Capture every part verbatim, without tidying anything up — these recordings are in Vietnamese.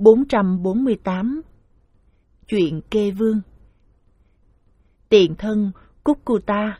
bốn trăm bốn mươi tám. Chuyện Kê Vương. Tiền thân Cúcuta.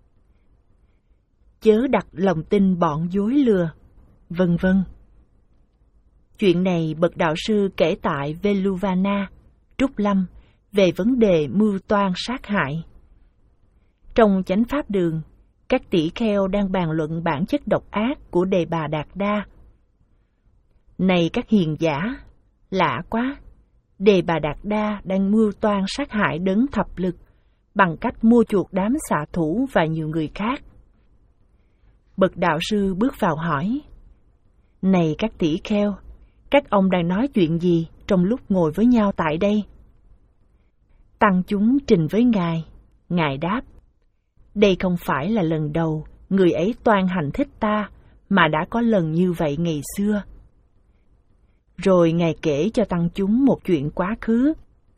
Chớ đặt lòng tin bọn dối lừa, vân vân. Chuyện này bậc đạo sư kể tại Veluvana, Trúc Lâm về vấn đề mưu toan sát hại. Trong Chánh Pháp Đường, các tỷ kheo đang bàn luận bản chất độc ác của Đề Bà Đạt Đa. Này các hiền giả, lạ quá, Đề Bà Đạt Đa đang mưu toan sát hại Đấng Thập Lực bằng cách mua chuộc đám xạ thủ và nhiều người khác. Bậc đạo sư bước vào hỏi: Này các tỷ kheo, các ông đang nói chuyện gì trong lúc ngồi với nhau tại đây? Tăng chúng trình với Ngài. Ngài đáp: Đây không phải là lần đầu người ấy toan hành thích ta, mà đã có lần như vậy ngày xưa. Rồi Ngài kể cho tăng chúng một chuyện quá khứ.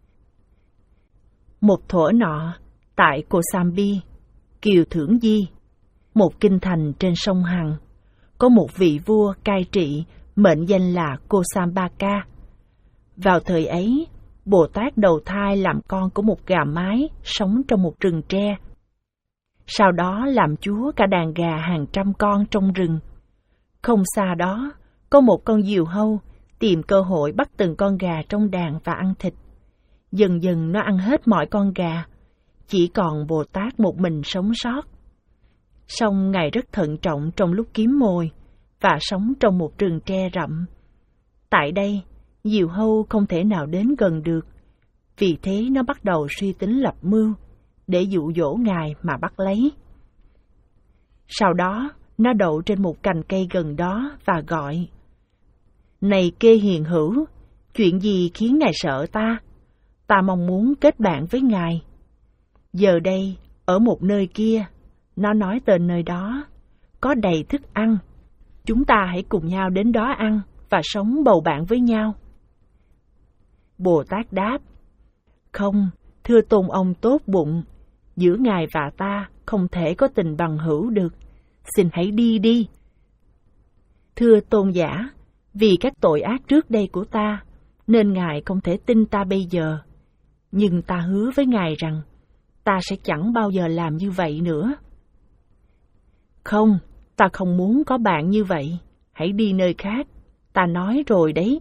Một thuở nọ, tại Kosambi, Kiều Thưởng Di, một kinh thành trên sông Hằng, có một vị vua cai trị mệnh danh là Kosambaka. Vào thời ấy, Bồ Tát đầu thai làm con của một gà mái sống trong một rừng tre. Sau đó làm chúa cả đàn gà hàng trăm con trong rừng. Không xa đó, có một con diều hâu tìm cơ hội bắt từng con gà trong đàn và ăn thịt. Dần dần nó ăn hết mọi con gà, chỉ còn Bồ Tát một mình sống sót. Song Ngài rất thận trọng trong lúc kiếm mồi và sống trong một rừng tre rậm. Tại đây, diều hâu không thể nào đến gần được, vì thế nó bắt đầu suy tính lập mưu để dụ dỗ Ngài mà bắt lấy. Sau đó, nó đậu trên một cành cây gần đó và gọi: Này Kê hiền hữu, chuyện gì khiến Ngài sợ ta? Ta mong muốn kết bạn với Ngài. Giờ đây, ở một nơi kia, nó nói tên nơi đó, có đầy thức ăn. Chúng ta hãy cùng nhau đến đó ăn và sống bầu bạn với nhau. Bồ Tát đáp: Không, thưa tôn ông tốt bụng, giữa Ngài và ta không thể có tình bằng hữu được. Xin hãy đi đi. Thưa tôn giả, vì các tội ác trước đây của ta, nên Ngài không thể tin ta bây giờ. Nhưng ta hứa với Ngài rằng, ta sẽ chẳng bao giờ làm như vậy nữa. Không, ta không muốn có bạn như vậy. Hãy đi nơi khác, ta nói rồi đấy.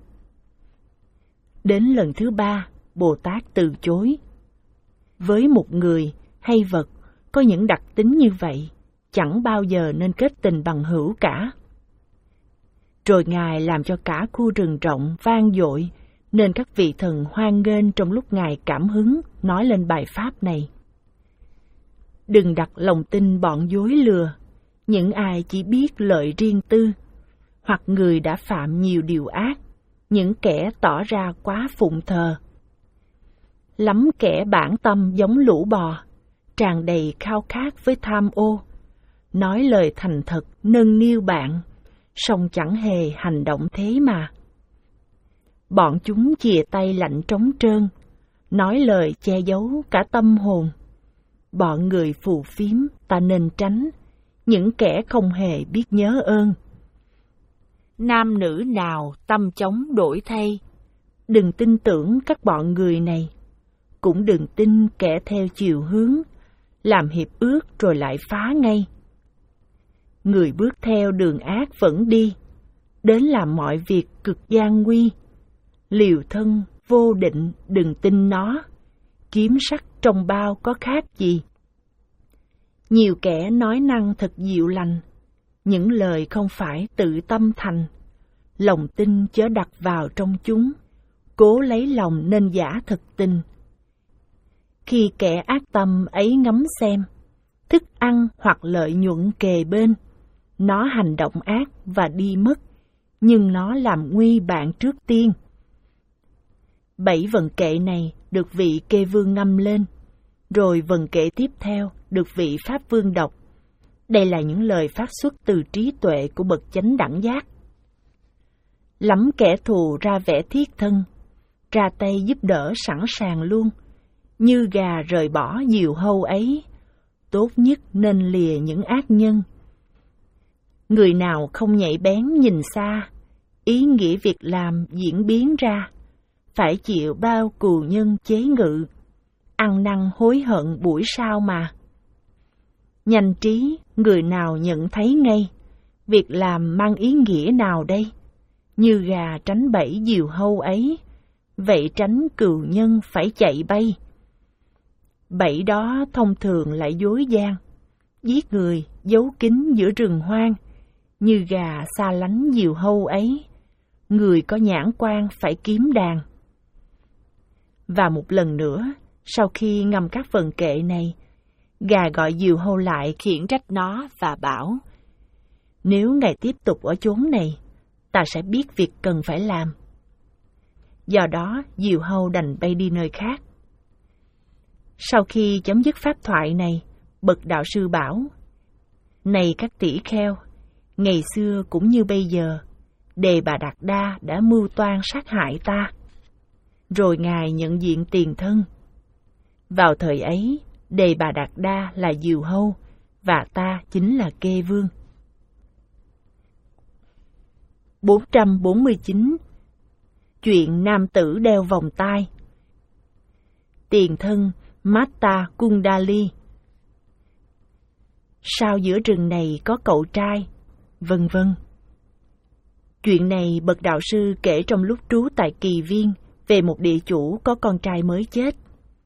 Đến lần thứ ba, Bồ Tát từ chối. Với một người hay vật có những đặc tính như vậy, chẳng bao giờ nên kết tình bằng hữu cả. Rồi Ngài làm cho cả khu rừng rộng vang dội, nên các vị thần hoan nghênh trong lúc Ngài cảm hứng nói lên bài pháp này. Đừng đặt lòng tin bọn dối lừa, những ai chỉ biết lợi riêng tư, hoặc người đã phạm nhiều điều ác, những kẻ tỏ ra quá phụng thờ. Lắm kẻ bản tâm giống lũ bò, tràn đầy khao khát với tham ô, nói lời thành thật nâng niu bạn, song chẳng hề hành động thế mà. Bọn chúng chìa tay lạnh trống trơn, nói lời che giấu cả tâm hồn. Bọn người phù phiếm ta nên tránh, những kẻ không hề biết nhớ ơn. Nam nữ nào tâm chống đổi thay, đừng tin tưởng các bọn người này, cũng đừng tin kẻ theo chiều hướng, làm hiệp ước rồi lại phá ngay. Người bước theo đường ác vẫn đi, đến làm mọi việc cực gian nguy. Liều thân vô định đừng tin nó, kiếm sắt trong bao có khác gì. Nhiều kẻ nói năng thật dịu lành, những lời không phải tự tâm thành. Lòng tin chớ đặt vào trong chúng, cố lấy lòng nên giả thực tình. Khi kẻ ác tâm ấy ngắm xem, thức ăn hoặc lợi nhuận kề bên, nó hành động ác và đi mất, nhưng nó làm nguy bạn trước tiên. Bảy vần kệ này được vị Kê Vương ngâm lên, rồi vần kệ tiếp theo được vị Pháp Vương đọc. Đây là những lời phát xuất từ trí tuệ của bậc chánh đẳng giác. Lắm kẻ thù ra vẻ thiết thân, ra tay giúp đỡ sẵn sàng luôn, như gà rời bỏ diều hâu ấy, tốt nhất nên lìa những ác nhân. Người nào không nhạy bén nhìn xa, ý nghĩa việc làm diễn biến ra, phải chịu bao cù nhân chế ngự, ăn năn hối hận buổi sau mà. Nhanh trí, người nào nhận thấy ngay, việc làm mang ý nghĩa nào đây? Như gà tránh bẫy diều hâu ấy, vậy tránh cừu nhân phải chạy bay. Bẫy đó thông thường lại dối gian, giết người giấu kín giữa rừng hoang, như gà xa lánh diều hâu ấy, người có nhãn quan phải kiếm đàn. Và một lần nữa, sau khi ngâm các vần kệ này, gà gọi diều hâu lại khiển trách nó và bảo: nếu ngài tiếp tục ở chốn này, ta sẽ biết việc cần phải làm. Do đó, diều hâu đành bay đi nơi khác. Sau khi chấm dứt pháp thoại này, bậc đạo sư bảo: này các tỷ kheo, ngày xưa cũng như bây giờ, Đề Bà Đạt Đa đã mưu toan sát hại ta. Rồi ngài nhận diện tiền thân. Vào thời ấy, Đề Bà Đạt Đa là diều hâu, và ta chính là Kê Vương. bốn trăm bốn mươi chín. Chuyện nam tử đeo vòng tai. Tiền thân Mata Kundali. Sao giữa rừng này có cậu trai, vân vân. Chuyện này bậc đạo sư kể trong lúc trú tại Kỳ Viên về một địa chủ có con trai mới chết.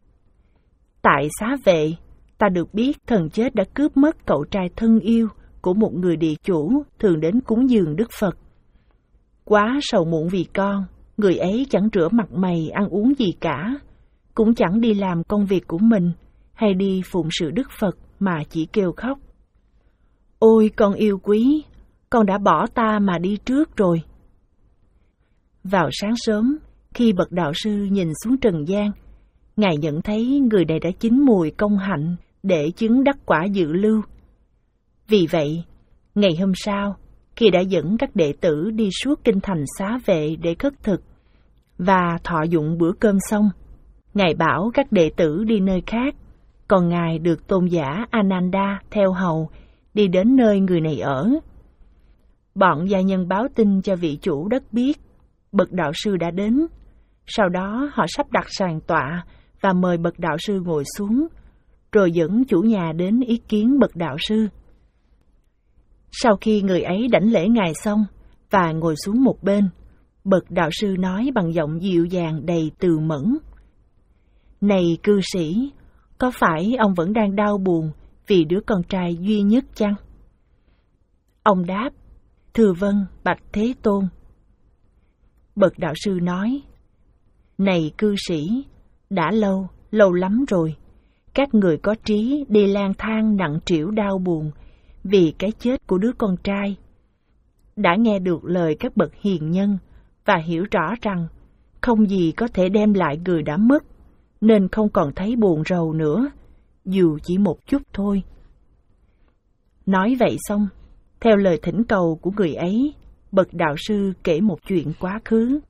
Tại Xá Vệ, ta được biết thần chết đã cướp mất cậu trai thân yêu của một người địa chủ thường đến cúng dường Đức Phật. Quá sầu muộn vì con, người ấy chẳng rửa mặt mày ăn uống gì cả, cũng chẳng đi làm công việc của mình hay đi phụng sự Đức Phật mà chỉ kêu khóc: ôi con yêu quý, con đã bỏ ta mà đi trước rồi. Vào sáng sớm, khi bậc đạo sư nhìn xuống trần gian, ngài nhận thấy người này đã chín mùi công hạnh để chứng đắc quả dự lưu. Vì vậy, ngày hôm sau, khi đã dẫn các đệ tử đi suốt kinh thành Xá Vệ để khất thực và thọ dụng bữa cơm xong, ngài bảo các đệ tử đi nơi khác, còn ngài được tôn giả Ananda theo hầu đi đến nơi người này ở. Bọn gia nhân báo tin cho vị chủ đất biết bậc đạo sư đã đến. Sau đó họ sắp đặt sàn tọa và mời bậc đạo sư ngồi xuống, rồi dẫn chủ nhà đến ý kiến bậc đạo sư. Sau khi người ấy đảnh lễ ngài xong và ngồi xuống một bên, bậc đạo sư nói bằng giọng dịu dàng đầy từ mẫn: này cư sĩ, có phải ông vẫn đang đau buồn vì đứa con trai duy nhất chăng? Ông đáp: thưa vâng, bạch Thế Tôn. Bậc đạo sư nói: này cư sĩ, đã lâu, lâu lắm rồi, các người có trí đi lang thang nặng trĩu đau buồn vì cái chết của đứa con trai. Đã nghe được lời các bậc hiền nhân và hiểu rõ rằng không gì có thể đem lại người đã mất, nên không còn thấy buồn rầu nữa, dù chỉ một chút thôi. Nói vậy xong, theo lời thỉnh cầu của người ấy, bậc đạo sư kể một chuyện quá khứ.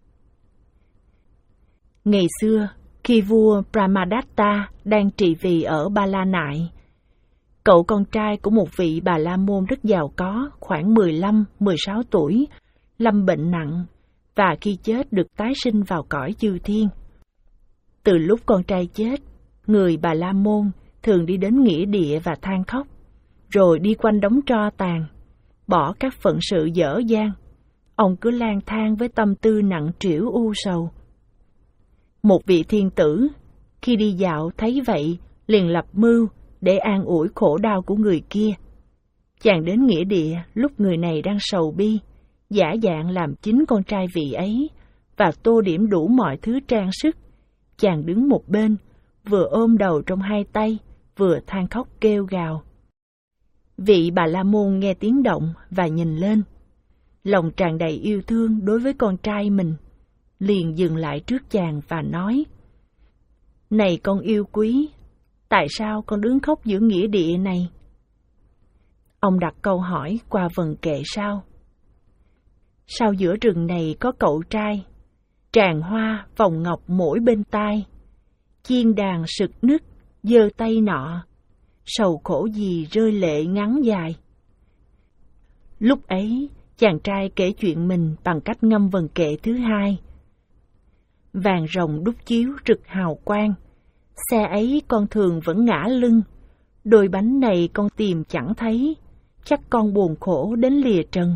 Ngày xưa, khi vua Brahmadatta đang trị vì ở Ba La Nại, cậu con trai của một vị Bà La Môn rất giàu có, khoảng mười lăm mười sáu tuổi, lâm bệnh nặng, và khi chết được tái sinh vào cõi chư thiên. Từ lúc con trai chết, người Bà La Môn thường đi đến nghĩa địa và than khóc, rồi đi quanh đống tro tàn, bỏ các phận sự dở dang. Ông cứ lang thang với tâm tư nặng trĩu u sầu. Một vị thiên tử, khi đi dạo thấy vậy, liền lập mưu để an ủi khổ đau của người kia. Chàng đến nghĩa địa lúc người này đang sầu bi, giả dạng làm chính con trai vị ấy, và tô điểm đủ mọi thứ trang sức. Chàng đứng một bên, vừa ôm đầu trong hai tay, vừa than khóc kêu gào. Vị Bà La Môn nghe tiếng động và nhìn lên. Lòng tràn đầy yêu thương đối với con trai mình, liền dừng lại trước chàng và nói: này con yêu quý, tại sao con đứng khóc giữa nghĩa địa này? Ông đặt câu hỏi qua vần kệ sau. Sao giữa rừng này có cậu trai, tràng hoa vòng ngọc mỗi bên tai, chiên đàn sực nức giơ tay nọ, sầu khổ gì rơi lệ ngắn dài. Lúc ấy, chàng trai kể chuyện mình bằng cách ngâm vần kệ thứ hai. Vàng rồng đúc chiếu rực hào quang, xe ấy con thường vẫn ngã lưng, đôi bánh này con tìm chẳng thấy, chắc con buồn khổ đến lìa trần.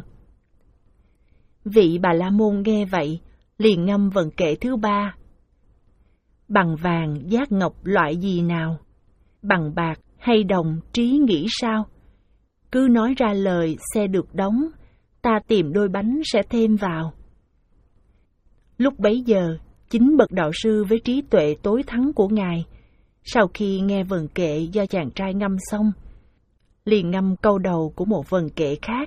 Vị Bà La Môn nghe vậy, liền ngâm vần kệ thứ ba. Bằng vàng giác ngọc loại gì nào, bằng bạc hay đồng trí nghĩ sao, cứ nói ra lời xe được đóng, ta tìm đôi bánh sẽ thêm vào. Lúc bấy giờ, chính bậc đạo sư với trí tuệ tối thắng của Ngài, sau khi nghe vần kệ do chàng trai ngâm xong, liền ngâm câu đầu của một vần kệ khác.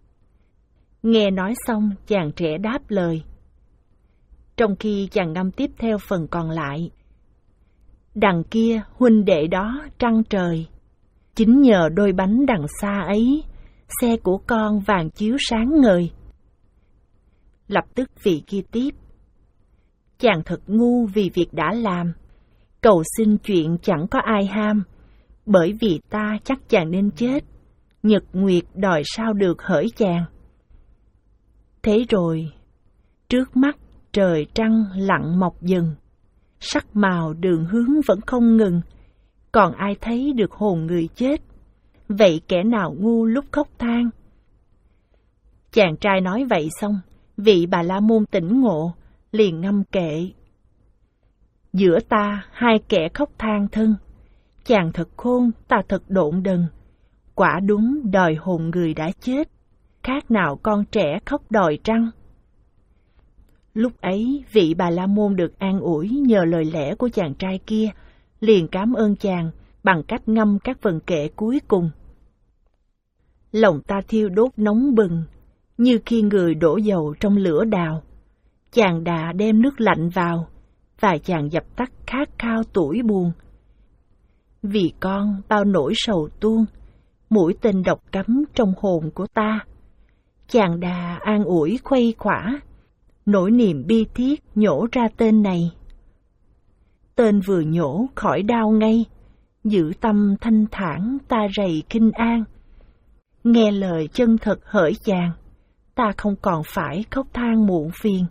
Nghe nói xong, chàng trẻ đáp lời. Trong khi chàng ngâm tiếp theo phần còn lại. Đằng kia huynh đệ đó trăng trời, chính nhờ đôi bánh đằng xa ấy, xe của con vàng chiếu sáng ngời. Lập tức vị kia tiếp. Chàng thật ngu vì việc đã làm, cầu xin chuyện chẳng có ai ham, bởi vì ta chắc chàng nên chết, nhật nguyệt đòi sao được hỡi chàng. Thế rồi, trước mắt trời trăng lặng mọc dần, sắc màu đường hướng vẫn không ngừng, còn ai thấy được hồn người chết, vậy kẻ nào ngu lúc khóc than. Chàng trai nói vậy xong, vị Bà La Môn tỉnh ngộ, liền ngâm kệ. Giữa ta hai kẻ khóc than thân, chàng thật khôn, ta thật độn đần, quả đúng đòi hồn người đã chết, khác nào con trẻ khóc đòi trăng. Lúc ấy, vị Bà La Môn được an ủi nhờ lời lẽ của chàng trai kia, liền cảm ơn chàng bằng cách ngâm các vần kệ cuối cùng. Lòng ta thiêu đốt nóng bừng, như khi người đổ dầu trong lửa đào. Chàng đã đem nước lạnh vào, và chàng dập tắt khát khao tủi buồn. Vì con bao nỗi sầu tuôn, mũi tên độc cắm trong hồn của ta. Chàng đã an ủi khuây khỏa, nỗi niềm bi thiết nhổ ra tên này. Tên vừa nhổ khỏi đau ngay, giữ tâm thanh thản ta rầy kinh an. Nghe lời chân thật hỡi chàng, ta không còn phải khóc than muộn phiền.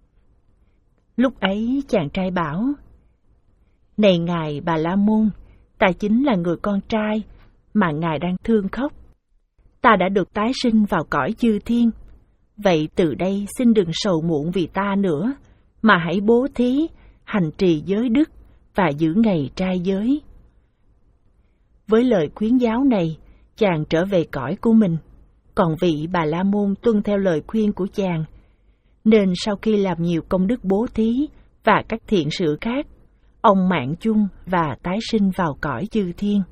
Lúc ấy chàng trai bảo, này ngài Bà La Môn, ta chính là người con trai mà ngài đang thương khóc. Ta đã được tái sinh vào cõi chư thiên, vậy từ đây xin đừng sầu muộn vì ta nữa, mà hãy bố thí, hành trì giới đức và giữ ngày trai giới. Với lời khuyến giáo này, chàng trở về cõi của mình, còn vị Bà La Môn tuân theo lời khuyên của chàng, nên sau khi làm nhiều công đức bố thí và các thiện sự khác, ông mạng chung và tái sinh vào cõi chư thiên.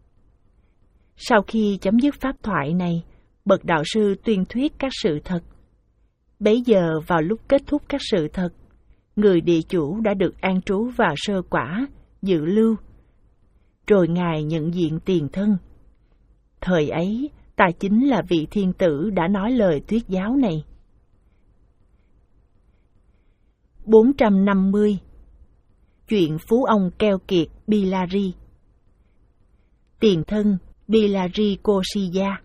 Sau khi chấm dứt pháp thoại này, bậc đạo sư tuyên thuyết các sự thật. Bấy giờ vào lúc kết thúc các sự thật, người địa chủ đã được an trú vào sơ quả, dự lưu. Rồi ngài nhận diện tiền thân. Thời ấy, ta chính là vị thiên tử đã nói lời thuyết giáo này. bốn trăm năm mươi. Chuyện phú ông keo kiệt Bilari. Tiền thân Bilari Kosiya.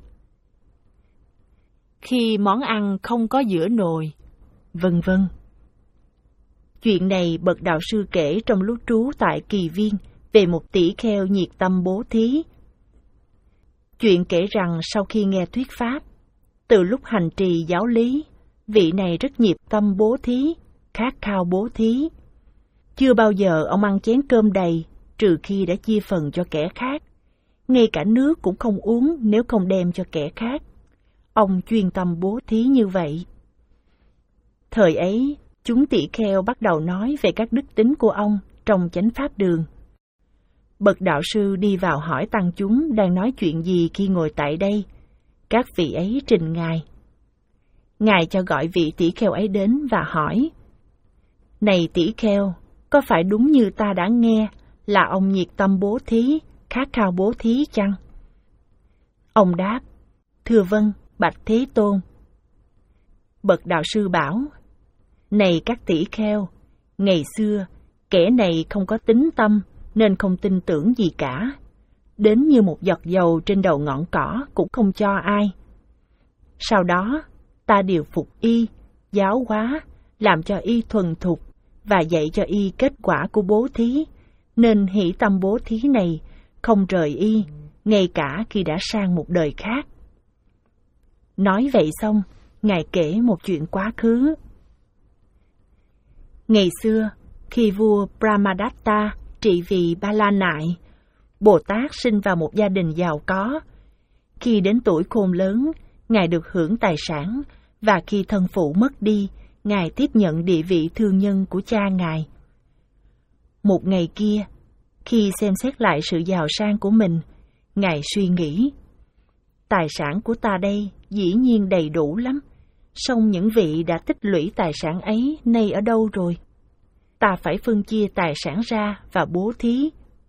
Khi món ăn không có giữa nồi, vân vân. Chuyện này bậc đạo sư kể trong lúc trú tại Kỳ Viên về một tỷ kheo nhiệt tâm bố thí. Chuyện kể rằng sau khi nghe thuyết pháp, từ lúc hành trì giáo lý, vị này rất nhiệt tâm bố thí, khát khao bố thí. Chưa bao giờ ông ăn chén cơm đầy, trừ khi đã chia phần cho kẻ khác. Ngay cả nước cũng không uống nếu không đem cho kẻ khác. Ông chuyên tâm bố thí như vậy. Thời ấy, chúng tỷ kheo bắt đầu nói về các đức tính của ông trong chánh pháp đường. Bậc đạo sư đi vào hỏi tăng chúng đang nói chuyện gì khi ngồi tại đây. Các vị ấy trình ngài. Ngài cho gọi vị tỷ kheo ấy đến và hỏi: Này tỷ kheo, có phải đúng như ta đã nghe là ông nhiệt tâm bố thí, khát khao bố thí chăng? Ông đáp: Thưa vâng, bạch Thế Tôn. Bậc đạo sư bảo: Này các tỷ kheo, ngày xưa kẻ này không có tín tâm nên không tin tưởng gì cả, đến như một giọt dầu trên đầu ngọn cỏ cũng không cho ai. Sau đó ta điều phục y, giáo hóa, làm cho y thuần thục, và dạy cho y kết quả của bố thí, nên hỷ tâm bố thí này không rời y, ngay cả khi đã sang một đời khác. Nói vậy xong, Ngài kể một chuyện quá khứ. Ngày xưa, khi vua Brahmadatta trị vì Ba La Nại, Bồ Tát sinh vào một gia đình giàu có. Khi đến tuổi khôn lớn, Ngài được hưởng tài sản, và khi thân phụ mất đi, Ngài tiếp nhận địa vị thương nhân của cha Ngài. Một ngày kia, khi xem xét lại sự giàu sang của mình, Ngài suy nghĩ, tài sản của ta đây dĩ nhiên đầy đủ lắm, song những vị đã tích lũy tài sản ấy nay ở đâu rồi? Ta phải phân chia tài sản ra và bố thí.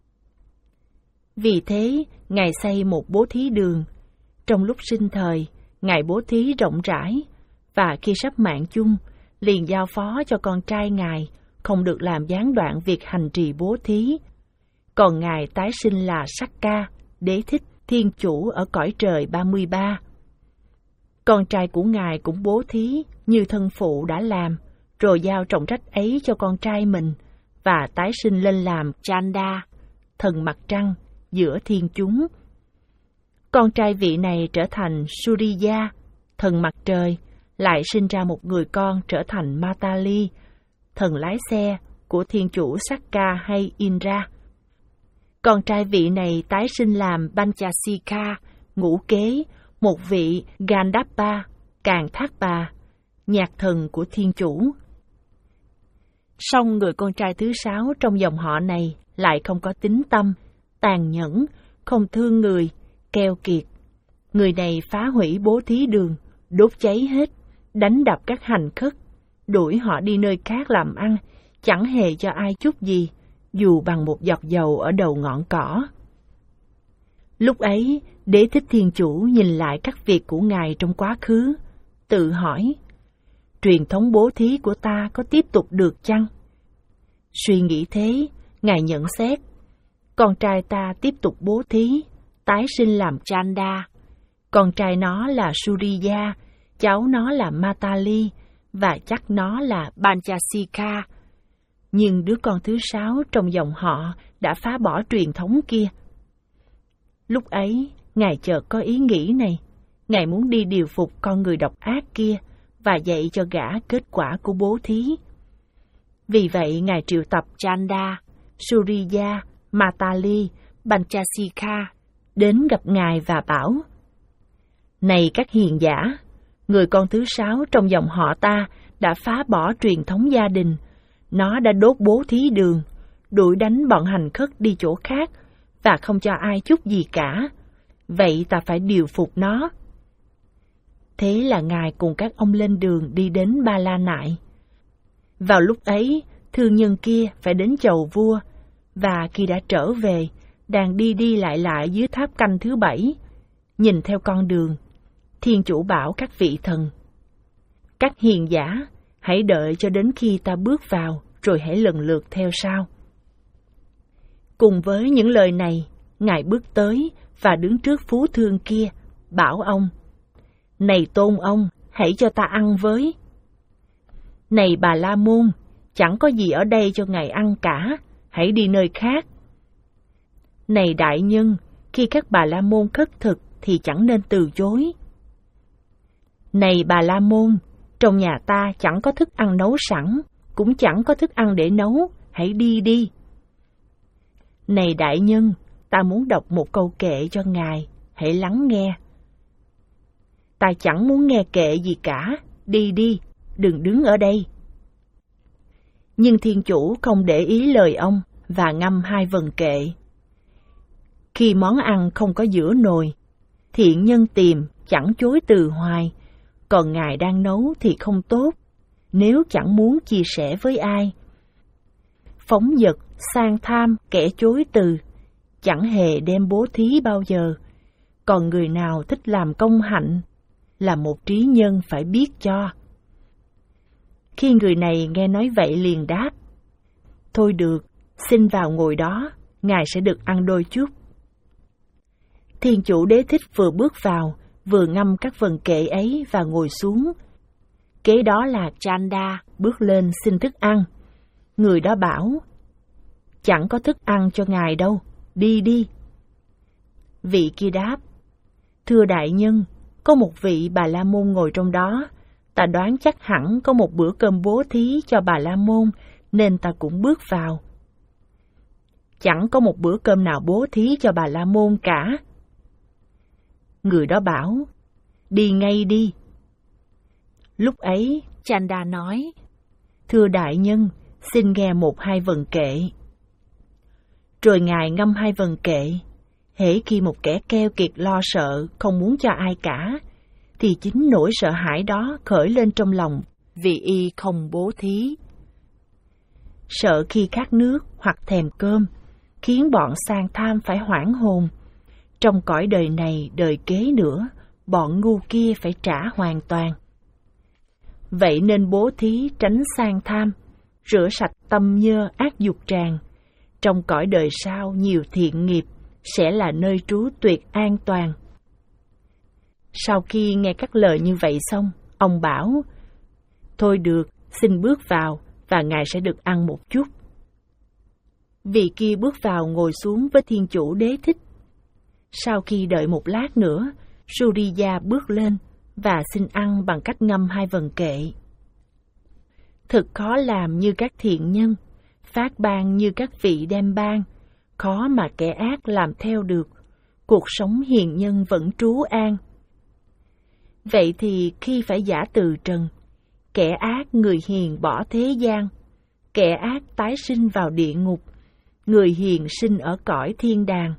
Vì thế, Ngài xây một bố thí đường. Trong lúc sinh thời, Ngài bố thí rộng rãi, và khi sắp mạng chung, liền giao phó cho con trai Ngài không được làm gián đoạn việc hành trì bố thí. Còn Ngài tái sinh là Sakka, Đế Thích, Thiên Chủ ở cõi trời ba mươi ba. Con trai của Ngài cũng bố thí như thân phụ đã làm, rồi giao trọng trách ấy cho con trai mình, và tái sinh lên làm Chanda, thần mặt trăng, giữa thiên chúng. Con trai vị này trở thành Suriya, thần mặt trời, lại sinh ra một người con trở thành Matali, thần lái xe của thiên chủ Sakka hay Indra. Con trai vị này tái sinh làm Panchasika, ngũ kế, một vị Gandhapa, Càn Thác Bà, nhạc thần của thiên chủ. Song người con trai thứ sáu trong dòng họ này lại không có tín tâm, tàn nhẫn, không thương người, keo kiệt. Người này phá hủy bố thí đường, đốt cháy hết, đánh đập các hành khất, đuổi họ đi nơi khác làm ăn, chẳng hề cho ai chút gì, dù bằng một giọt dầu ở đầu ngọn cỏ. Lúc ấy, Đế Thích Thiên Chủ nhìn lại các việc của Ngài trong quá khứ, tự hỏi, truyền thống bố thí của ta có tiếp tục được chăng? Suy nghĩ thế, Ngài nhận xét, con trai ta tiếp tục bố thí, tái sinh làm Chanda, con trai nó là Suriya, cháu nó là Matali, và chắc nó là Panchasika. Nhưng đứa con thứ sáu trong dòng họ đã phá bỏ truyền thống kia. Lúc ấy, Ngài chợt có ý nghĩ này. Ngài muốn đi điều phục con người độc ác kia và dạy cho gã kết quả của bố thí. Vì vậy, Ngài triệu tập Chanda, Suriya, Matali, Panchasika đến gặp Ngài và bảo, này các hiền giả, người con thứ sáu trong dòng họ ta đã phá bỏ truyền thống gia đình. Nó đã đốt bố thí đường, đuổi đánh bọn hành khất đi chỗ khác, và không cho ai chút gì cả. Vậy ta phải điều phục nó. Thế là Ngài cùng các ông lên đường đi đến Ba La Nại. Vào lúc ấy, thương nhân kia phải đến chầu vua, và khi đã trở về, đang đi đi lại lại dưới tháp canh thứ bảy, nhìn theo con đường, Thiên Chủ bảo các vị thần, các hiền giả, hãy đợi cho đến khi ta bước vào, rồi hãy lần lượt theo sau. Cùng với những lời này, Ngài bước tới và đứng trước phú thương kia, bảo ông, này tôn ông, hãy cho ta ăn với. Này Bà La Môn, chẳng có gì ở đây cho ngài ăn cả, hãy đi nơi khác. Này đại nhân, khi các Bà La Môn khất thực thì chẳng nên từ chối. Này Bà La Môn, trong nhà ta chẳng có thức ăn nấu sẵn, cũng chẳng có thức ăn để nấu, hãy đi đi. Này đại nhân, ta muốn đọc một câu kệ cho ngài, hãy lắng nghe. Ta chẳng muốn nghe kệ gì cả, đi đi, đừng đứng ở đây. Nhưng Thiên Chủ không để ý lời ông và ngâm hai vần kệ. Khi món ăn không có giữa nồi, thiện nhân tìm chẳng chối từ hoài, còn ngài đang nấu thì không tốt, nếu chẳng muốn chia sẻ với ai. Phóng dật, sang tham, kẻ chối từ, chẳng hề đem bố thí bao giờ, còn người nào thích làm công hạnh, là một trí nhân phải biết cho. Khi người này nghe nói vậy liền đáp, thôi được, xin vào ngồi đó, ngài sẽ được ăn đôi chút. Thiên Chủ Đế Thích vừa bước vào, vừa ngâm các vần kệ ấy và ngồi xuống. Kế đó là Chanda bước lên xin thức ăn. Người đó bảo, chẳng có thức ăn cho ngài đâu, đi đi. Vị kia đáp, thưa đại nhân, có một vị Bà La Môn ngồi trong đó, ta đoán chắc hẳn có một bữa cơm bố thí cho Bà La Môn, nên ta cũng bước vào. Chẳng có một bữa cơm nào bố thí cho Bà La Môn cả. Người đó bảo, đi ngay đi. Lúc ấy, Chanda nói, thưa đại nhân, xin nghe một hai vần kệ. Rồi ngài ngâm hai vần kệ. Hễ khi một kẻ keo kiệt lo sợ, không muốn cho ai cả, thì chính nỗi sợ hãi đó khởi lên trong lòng vì y không bố thí. Sợ khi khát nước hoặc thèm cơm, khiến bọn sang tham phải hoảng hồn. Trong cõi đời này, đời kế nữa, bọn ngu kia phải trả hoàn toàn. Vậy nên bố thí tránh sang tham, rửa sạch tâm nhơ ác dục tràng. Trong cõi đời sau nhiều thiện nghiệp, sẽ là nơi trú tuyệt an toàn. Sau khi nghe các lời như vậy xong, ông bảo, thôi được, xin bước vào, và ngài sẽ được ăn một chút. Vị kia bước vào ngồi xuống với Thiên Chủ Đế Thích. Sau khi đợi một lát nữa, Suriya bước lên và xin ăn bằng cách ngâm hai vần kệ. Thực khó làm như các thiện nhân, phát ban như các vị đem ban, khó mà kẻ ác làm theo được, cuộc sống hiền nhân vẫn trú an. Vậy thì khi phải giả từ trần, kẻ ác người hiền bỏ thế gian, kẻ ác tái sinh vào địa ngục, người hiền sinh ở cõi thiên đàng.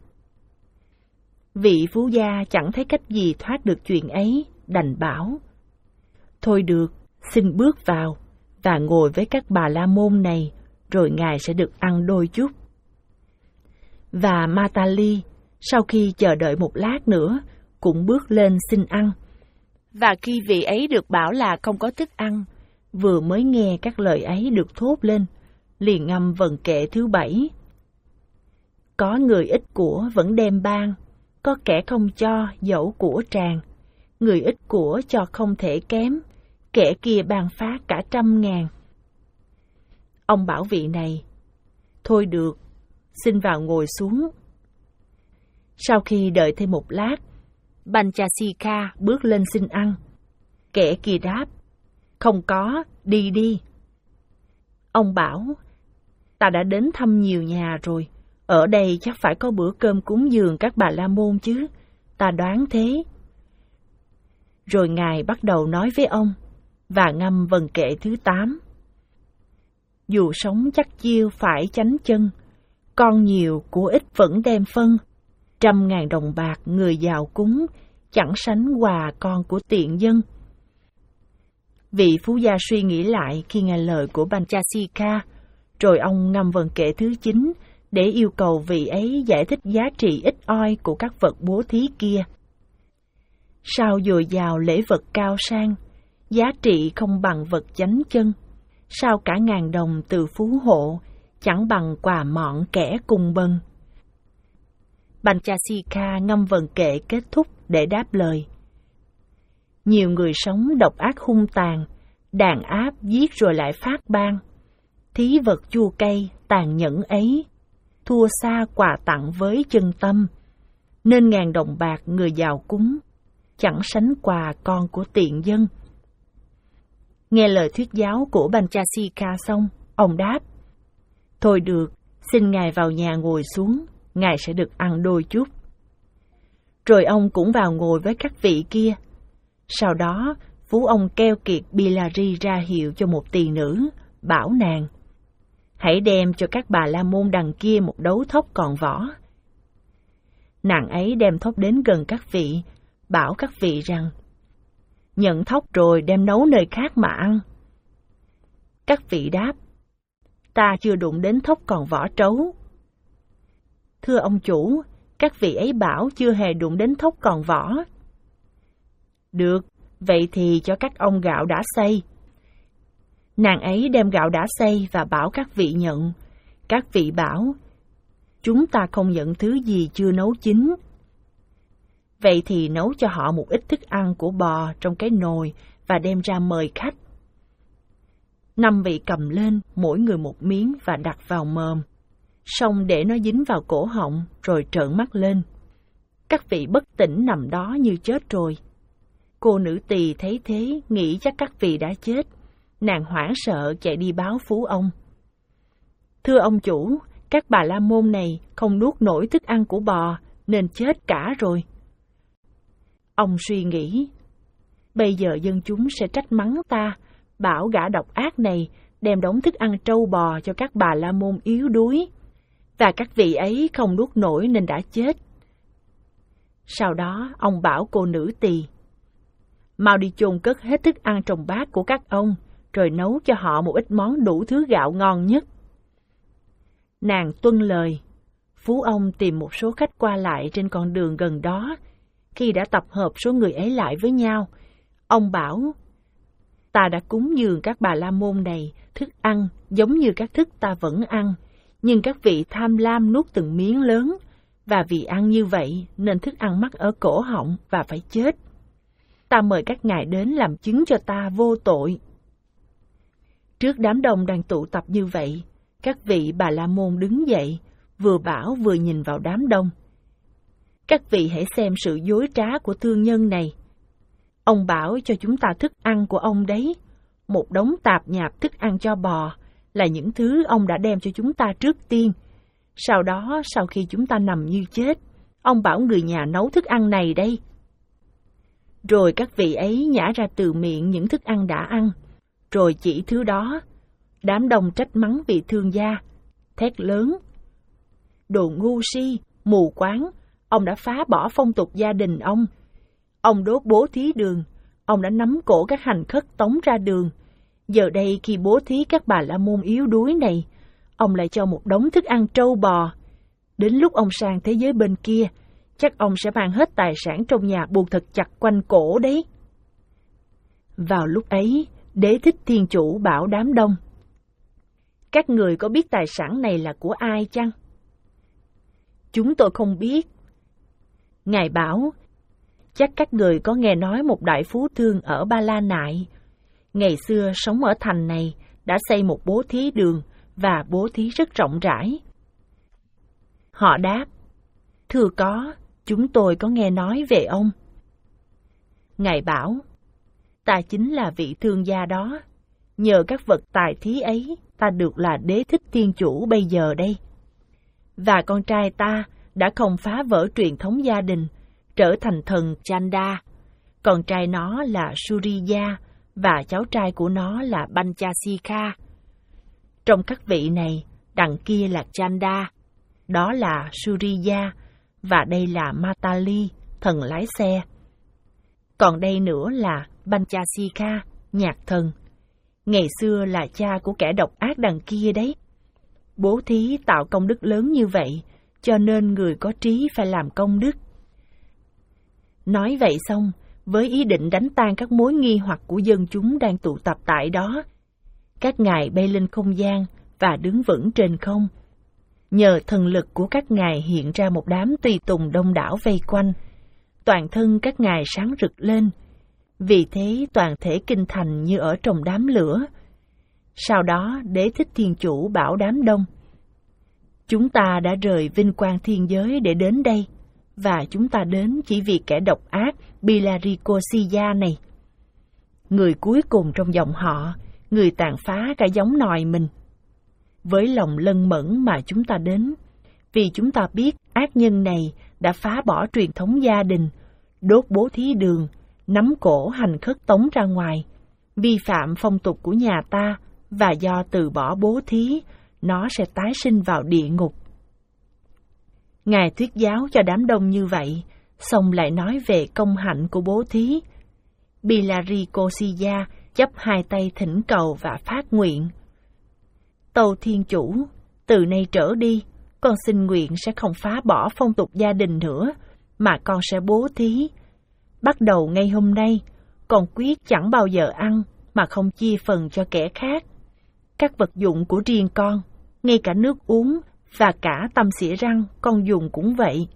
Vị phú gia chẳng thấy cách gì thoát được chuyện ấy, đành bảo, thôi được, xin bước vào và ngồi với các Bà La Môn này, rồi ngài sẽ được ăn đôi chút. Và Matali, sau khi chờ đợi một lát nữa, cũng bước lên xin ăn. Và khi vị ấy được bảo là không có thức ăn, vừa mới nghe các lời ấy được thốt lên, liền ngâm vần kệ thứ bảy. Có người ít của vẫn đem ban, có kẻ không cho dẫu của tràn. Người ít của cho không thể kém, kẻ kia ban phát cả trăm ngàn. Ông bảo vị này, thôi được, xin vào ngồi xuống. Sau khi đợi thêm một lát, Panchasika bước lên xin ăn. Kẻ kia đáp, không có, đi đi. Ông bảo, ta đã đến thăm nhiều nhà rồi, ở đây chắc phải có bữa cơm cúng dường các Bà La Môn chứ, ta đoán thế. Rồi ngài bắt đầu nói với ông, và ngâm vần kệ thứ tám. Dù sống chắc chiêu phải chánh chân, con nhiều của ít vẫn đem phân. Trăm ngàn đồng bạc người giàu cúng, chẳng sánh quà con của tiện dân. Vị phú gia suy nghĩ lại khi nghe lời của Panchasika, rồi ông ngâm vần kệ thứ chín để yêu cầu vị ấy giải thích giá trị ít oi của các vật bố thí kia. Sao dồi dào lễ vật cao sang, giá trị không bằng vật chánh chân. Sao cả ngàn đồng từ phú hộ, chẳng bằng quà mọn kẻ cùng bần. Panchasika ngâm vần kệ kết thúc để đáp lời. Nhiều người sống độc ác hung tàn, đàn áp giết rồi lại phát ban. Thí vật chua cay, tàn nhẫn ấy, thua xa quà tặng với chân tâm. Nên ngàn đồng bạc người giàu cúng, chẳng sánh quà con của tiện dân. Nghe lời thuyết giáo của Panchasika xong, ông đáp, thôi được, xin ngài vào nhà ngồi xuống, ngài sẽ được ăn đôi chút. Rồi ông cũng vào ngồi với các vị kia. Sau đó, phú ông keo kiệt Bilari ra hiệu cho một tỳ nữ, bảo nàng, hãy đem cho các Bà La Môn đằng kia một đấu thóc còn vỏ. Nàng ấy đem thóc đến gần các vị, bảo các vị rằng, nhận thóc rồi đem nấu nơi khác mà ăn. Các vị đáp, ta chưa đụng đến thóc còn vỏ trấu. Thưa ông chủ, các vị ấy bảo chưa hề đụng đến thóc còn vỏ. Được, vậy thì cho các ông gạo đã xay. Nàng ấy đem gạo đã xay và bảo các vị nhận. Các vị bảo, chúng ta không nhận thứ gì chưa nấu chín. Vậy thì nấu cho họ một ít thức ăn của bò trong cái nồi và đem ra mời khách. Năm vị cầm lên, mỗi người một miếng và đặt vào mồm. Xong để nó dính vào cổ họng, rồi trợn mắt lên. Các vị bất tỉnh nằm đó như chết rồi. Cô nữ tỳ thấy thế, nghĩ chắc các vị đã chết. Nàng hoảng sợ chạy đi báo phú ông. Thưa ông chủ, các bà la môn này không nuốt nổi thức ăn của bò, nên chết cả rồi. Ông suy nghĩ, bây giờ dân chúng sẽ trách mắng ta, bảo gã độc ác này đem đống thức ăn trâu bò cho các bà la môn yếu đuối, và các vị ấy không nuốt nổi nên đã chết. Sau đó ông bảo cô nữ tỳ, mau đi chôn cất hết thức ăn trong bát của các ông, rồi nấu cho họ một ít món đủ thứ gạo ngon nhất. Nàng tuân lời. Phú ông tìm một số khách qua lại trên con đường gần đó. Khi đã tập hợp số người ấy lại với nhau, ông bảo, ta đã cúng dường các bà la môn này thức ăn giống như các thức ta vẫn ăn, nhưng các vị tham lam nuốt từng miếng lớn, và vì ăn như vậy nên thức ăn mắc ở cổ họng và phải chết. Ta mời các ngài đến làm chứng cho ta vô tội. Trước đám đông đang tụ tập như vậy, các vị bà la môn đứng dậy, vừa bảo vừa nhìn vào đám đông. Các vị hãy xem sự dối trá của thương nhân này. Ông bảo cho chúng ta thức ăn của ông đấy, một đống tạp nhạp thức ăn cho bò, là những thứ ông đã đem cho chúng ta trước tiên. Sau đó, sau khi chúng ta nằm như chết, ông bảo người nhà nấu thức ăn này đây. Rồi các vị ấy nhả ra từ miệng những thức ăn đã ăn, rồi chỉ thứ đó. Đám đông trách mắng vị thương gia, thét lớn. Đồ ngu si, mù quáng, ông đã phá bỏ phong tục gia đình ông. Ông đốt bố thí đường, ông đã nắm cổ các hành khất tống ra đường. Giờ đây khi bố thí các bà la môn yếu đuối này, ông lại cho một đống thức ăn trâu bò. Đến lúc ông sang thế giới bên kia, chắc ông sẽ mang hết tài sản trong nhà buộc thật chặt quanh cổ đấy. Vào lúc ấy, Đế Thích Thiên Chủ bảo đám đông, các người có biết tài sản này là của ai chăng? Chúng tôi không biết. Ngài bảo, chắc các người có nghe nói một đại phú thương ở Ba La Nại. Ngày xưa sống ở thành này, đã xây một bố thí đường và bố thí rất rộng rãi. Họ đáp, thưa có, chúng tôi có nghe nói về ông. Ngài bảo, ta chính là vị thương gia đó. Nhờ các vật tài thí ấy, ta được là Đế Thích Thiên Chủ bây giờ đây. Và con trai ta đã không phá vỡ truyền thống gia đình, trở thành thần Chanda. Con trai nó là Suriya, và cháu trai của nó là Panchasika. Trong các vị này, đằng kia là Chanda, đó là Suriya, và đây là Matali, thần lái xe. Còn đây nữa là Panchasika, nhạc thần. Ngày xưa là cha của kẻ độc ác đằng kia đấy. Bố thí tạo công đức lớn như vậy, cho nên người có trí phải làm công đức. Nói vậy xong, với ý định đánh tan các mối nghi hoặc của dân chúng đang tụ tập tại đó, các ngài bay lên không gian và đứng vững trên không. Nhờ thần lực của các ngài hiện ra một đám tùy tùng đông đảo vây quanh, toàn thân các ngài sáng rực lên. Vì thế toàn thể kinh thành như ở trong đám lửa. Sau đó Đế Thích Thiên Chủ bảo đám đông, chúng ta đã rời vinh quang thiên giới để đến đây, và chúng ta đến chỉ vì kẻ độc ác Bilarikosiya này. Người cuối cùng trong dòng họ, người tàn phá cả giống nòi mình. Với lòng lân mẫn mà chúng ta đến, vì chúng ta biết ác nhân này đã phá bỏ truyền thống gia đình, đốt bố thí đường, nắm cổ hành khất tống ra ngoài, vi phạm phong tục của nhà ta, và do từ bỏ bố thí, nó sẽ tái sinh vào địa ngục. Ngài thuyết giáo cho đám đông như vậy, xong lại nói về công hạnh của bố thí. Bilarikosiya chắp hai tay thỉnh cầu và phát nguyện. Tâu Thiên Chủ, từ nay trở đi, con xin nguyện sẽ không phá bỏ phong tục gia đình nữa, mà con sẽ bố thí. Bắt đầu ngay hôm nay, con quyết chẳng bao giờ ăn mà không chia phần cho kẻ khác. Các vật dụng của riêng con, ngay cả nước uống và cả tăm xỉa răng con dùng cũng vậy.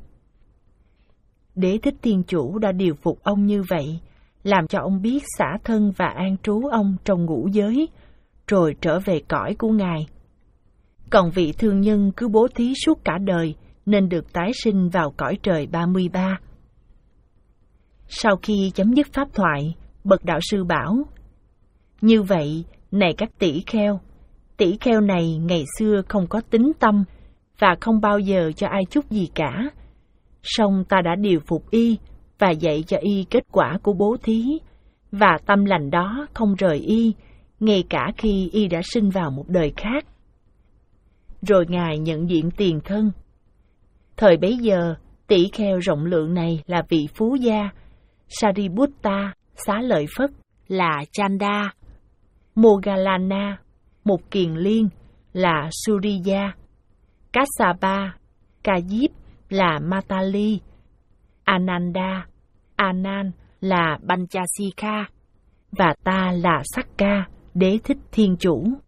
Đế Thích Thiên Chủ đã điều phục ông như vậy, làm cho ông biết xả thân và an trú ông trong ngũ giới, rồi trở về cõi của Ngài. Còn vị thương nhân cứ bố thí suốt cả đời nên được tái sinh vào cõi trời ba mươi ba. Sau khi chấm dứt pháp thoại, bậc đạo sư bảo: Như vậy, này các tỷ kheo, tỷ kheo này ngày xưa không có tín tâm và không bao giờ cho ai chút gì cả. Song ta đã điều phục y và dạy cho y kết quả của bố thí, và tâm lành đó không rời y, ngay cả khi y đã sinh vào một đời khác. Rồi Ngài nhận diện tiền thân. Thời bấy giờ, tỷ kheo rộng lượng này là vị phú gia, Sariputta, Xá Lợi Phất là Chanda, Moggallana, một kiền liên là Suriya, Kassapa, Ca Diếp là Matali, Ananda, Anan là Panchasikha, và ta là Sakka, Đế Thích Thiên Chủ.